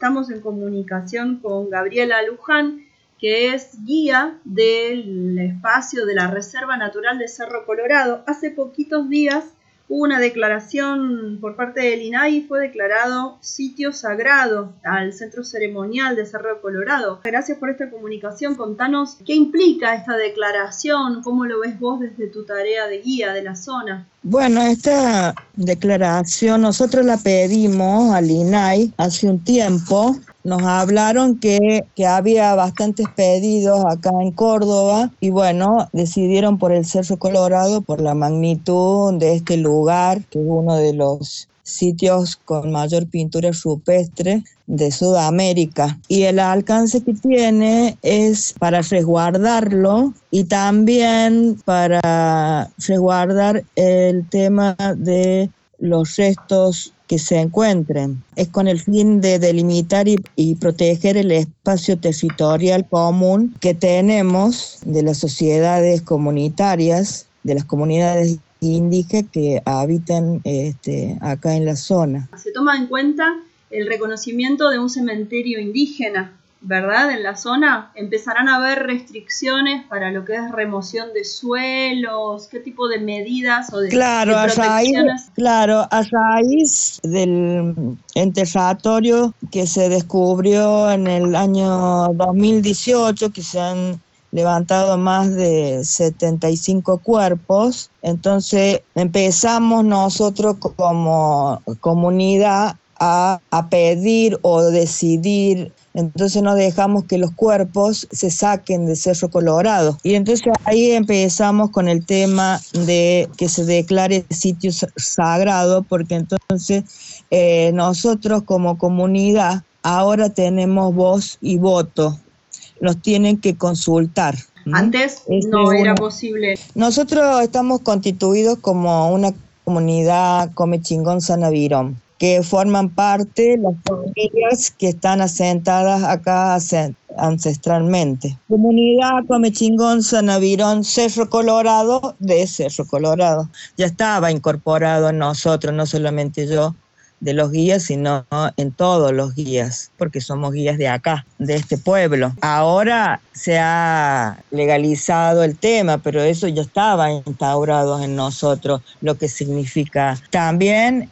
estamos en comunicación con Gabriela Luján, que es guía del espacio de la Reserva Natural de Cerro Colorado. Hace poquitos días hubo una declaración por parte del INAI y fue declarado sitio sagrado al centro ceremonial de Cerro Colorado. Gracias por esta comunicación. Contanos qué implica esta declaración, cómo lo ves vos desde tu tarea de guía de la zona. Bueno, esta declaración nosotros la pedimos al INAI hace un tiempo. Nos hablaron que había bastantes pedidos acá en Córdoba y bueno, decidieron por el Cerro Colorado, por la magnitud de este lugar, que es uno de los sitios con mayor pintura rupestre de Sudamérica. Y el alcance que tiene es para resguardarlo y también para resguardar el tema de los restos que se encuentren. Es con el fin de delimitar y proteger el espacio territorial común que tenemos de las sociedades comunitarias, de las comunidades indígenas que habitan acá en la zona. Se toma en cuenta el reconocimiento de un cementerio indígena, ¿verdad? En la zona empezarán a haber restricciones para lo que es remoción de suelos, qué tipo de medidas o de protecciones. A raíz del enterratorio que se descubrió en el año 2018, que se han levantado más de 75 cuerpos, entonces empezamos nosotros como comunidad a pedir o decidir. Entonces no dejamos que los cuerpos se saquen de Cerro Colorado. Y entonces ahí empezamos con el tema de que se declare sitio sagrado, porque entonces nosotros como comunidad ahora tenemos voz y voto. Nos tienen que consultar. Antes no era posible. Nosotros estamos constituidos como una comunidad Comechingón Sanavirón, que forman parte las familias que están asentadas acá ancestralmente. Comunidad Comechingón Sanavirón Cerro Colorado de Cerro Colorado. Ya estaba incorporado en nosotros, no solamente yo, de los guías, sino en todos los guías, porque somos guías de acá, de este pueblo. Ahora se ha legalizado el tema, pero eso ya estaba instaurado en nosotros, lo que significa también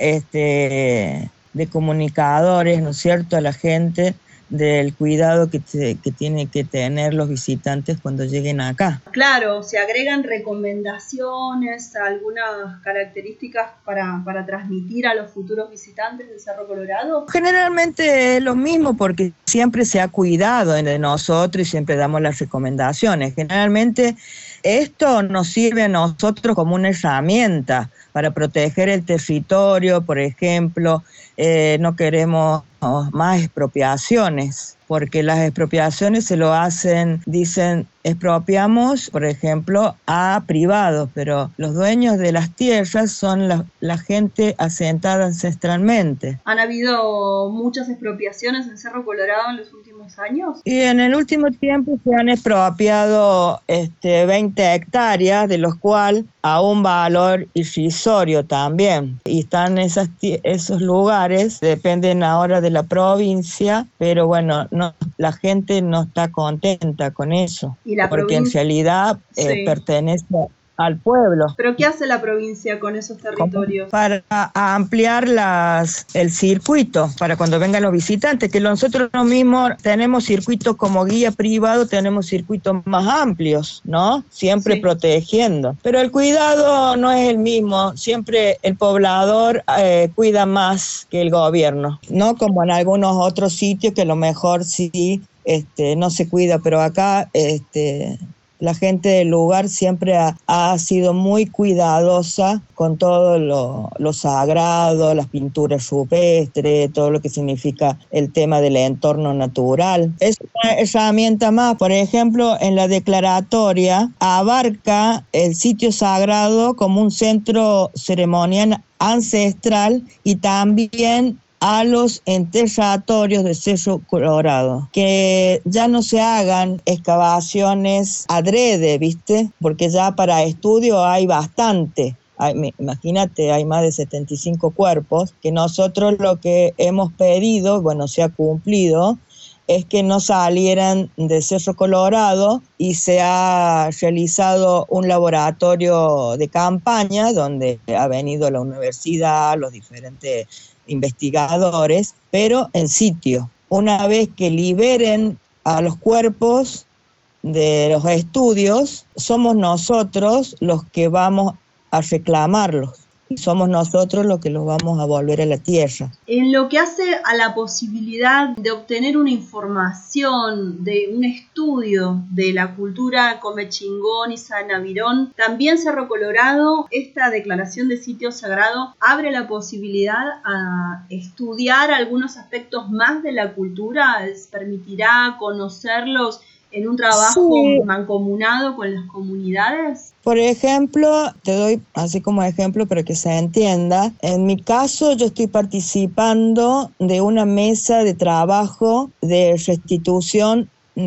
de comunicadores, ¿no es cierto?, a la gente del cuidado que tienen que tener los visitantes cuando lleguen acá. Claro, se agregan recomendaciones, algunas características para transmitir a los futuros visitantes del Cerro Colorado. Generalmente es lo mismo porque siempre se ha cuidado de nosotros y siempre damos las recomendaciones. Generalmente esto nos sirve a nosotros como una herramienta para proteger el territorio, por ejemplo. No queremos más expropiaciones, porque las expropiaciones se lo hacen, dicen, expropiamos, por ejemplo, a privados, pero los dueños de las tierras son la gente asentada ancestralmente. ¿Han habido muchas expropiaciones en Cerro Colorado en los últimos años? Y en el último tiempo se han expropiado 20 hectáreas, de los cuales a un valor irrisorio también. Y están esos lugares, dependen ahora de la provincia, pero bueno, la gente no está contenta con eso, porque en realidad pertenece al pueblo. ¿Pero qué hace la provincia con esos territorios? Para ampliar el circuito, para cuando vengan los visitantes, que nosotros mismos tenemos circuitos como guía privado, tenemos circuitos más amplios, ¿no? Siempre protegiendo. Pero el cuidado no es el mismo, siempre el poblador cuida más que el gobierno, no como en algunos otros sitios que a lo mejor sí no se cuida, pero acá la gente del lugar siempre ha sido muy cuidadosa con todo lo sagrado, las pinturas rupestres, todo lo que significa el tema del entorno natural. Es una herramienta más. Por ejemplo, en la declaratoria abarca el sitio sagrado como un centro ceremonial ancestral y también a los enterratorios de Cerro Colorado, que ya no se hagan excavaciones adrede, ¿viste? Porque ya para estudio hay bastante. Imagínate, hay más de 75 cuerpos, que nosotros lo que hemos pedido, bueno, se ha cumplido, es que no salieran de Cerro Colorado, y se ha realizado un laboratorio de campaña donde ha venido la universidad, los diferentes investigadores, pero en sitio. Una vez que liberen a los cuerpos de los estudios, somos nosotros los que vamos a reclamarlos. Somos nosotros los que los vamos a volver a la tierra. En lo que hace a la posibilidad de obtener una información, de un estudio de la cultura Comechingón y Sanavirón, también Cerro Colorado, esta declaración de sitio sagrado abre la posibilidad a estudiar algunos aspectos más de la cultura, permitirá conocerlos en un trabajo mancomunado con las comunidades. Por ejemplo, te doy así como ejemplo para que se entienda. En mi caso, yo estoy participando de una mesa de trabajo de restitución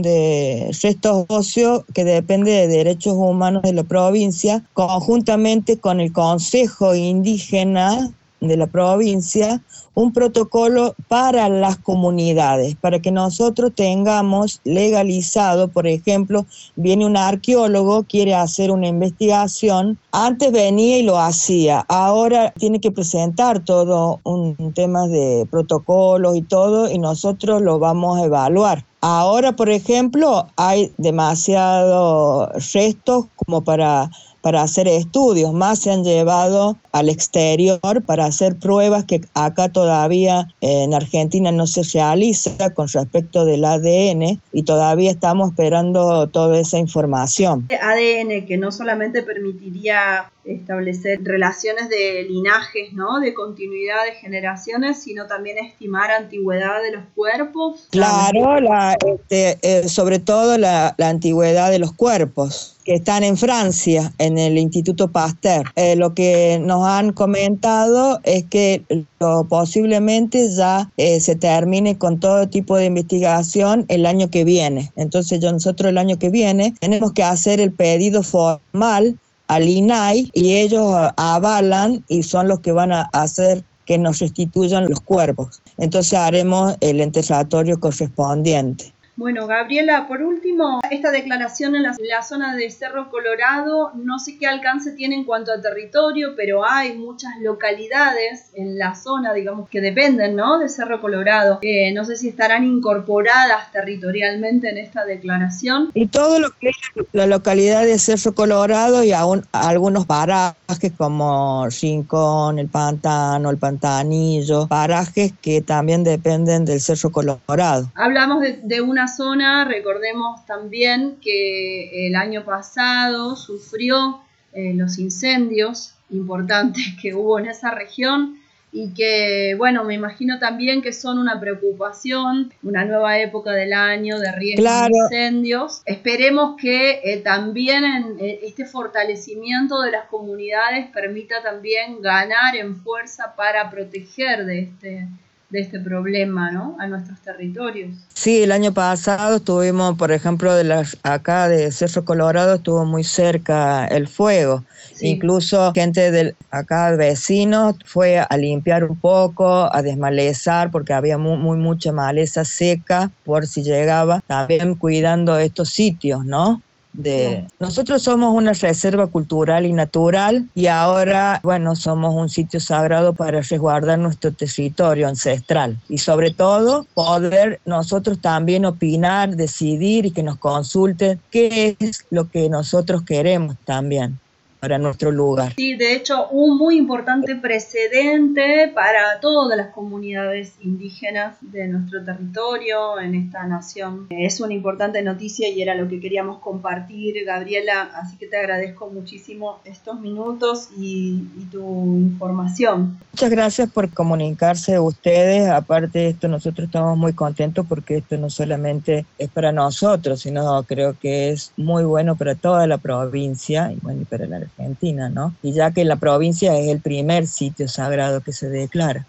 de restos óseos que depende de Derechos Humanos de la provincia, conjuntamente con el Consejo Indígena de la provincia, un protocolo para las comunidades, para que nosotros tengamos legalizado. Por ejemplo, viene un arqueólogo, quiere hacer una investigación, antes venía y lo hacía, ahora tiene que presentar todo un tema de protocolos y todo, y nosotros lo vamos a evaluar. Ahora, por ejemplo, hay demasiados restos como para hacer estudios, más se han llevado al exterior para hacer pruebas que acá todavía en Argentina no se realiza con respecto del ADN, y todavía estamos esperando toda esa información. ADN que no solamente permitiría establecer relaciones de linajes, ¿no?, de continuidad de generaciones, sino también estimar antigüedad de los cuerpos. Claro, sobre todo la antigüedad de los cuerpos que están en Francia, en el Instituto Pasteur. Lo que nos han comentado es que posiblemente ya se termine con todo tipo de investigación el año que viene. Entonces nosotros el año que viene tenemos que hacer el pedido formal al INAI, y ellos avalan y son los que van a hacer que nos restituyan los cuerpos. Entonces haremos el enterratorio correspondiente. Bueno, Gabriela, por último, esta declaración en la zona de Cerro Colorado, no sé qué alcance tiene en cuanto a territorio, pero hay muchas localidades en la zona, digamos, que dependen, ¿no?, de Cerro Colorado. No sé si estarán incorporadas territorialmente en esta declaración. Y todo lo que es la localidad de Cerro Colorado, y aún algunos parajes como Rincón, el Pantano, el Pantanillo, parajes que también dependen del Cerro Colorado. Hablamos de una zona, recordemos también que el año pasado sufrió los incendios importantes que hubo en esa región, y que, bueno, me imagino también que son una preocupación, una nueva época del año de riesgo de incendios. Esperemos que también este fortalecimiento de las comunidades permita también ganar en fuerza para proteger de este problema, ¿no?, a nuestros territorios. Sí, el año pasado estuvimos, por ejemplo, acá de Cerro Colorado estuvo muy cerca el fuego. Sí. Incluso gente acá vecinos fue a limpiar un poco, a desmalezar, porque había mucha maleza seca por si llegaba, también cuidando estos sitios, ¿no? Nosotros somos una reserva cultural y natural, y ahora, bueno, somos un sitio sagrado para resguardar nuestro territorio ancestral, y sobre todo poder nosotros también opinar, decidir y que nos consulten qué es lo que nosotros queremos también para nuestro lugar. Sí, de hecho, un muy importante precedente para todas las comunidades indígenas de nuestro territorio, en esta nación. Es una importante noticia y era lo que queríamos compartir, Gabriela, así que te agradezco muchísimo estos minutos y tu información. Muchas gracias por comunicarse ustedes. Aparte de esto, nosotros estamos muy contentos porque esto no solamente es para nosotros, sino creo que es muy bueno para toda la provincia y bueno, y para la Argentina, ¿no? Y ya que la provincia es el primer sitio sagrado que se declara.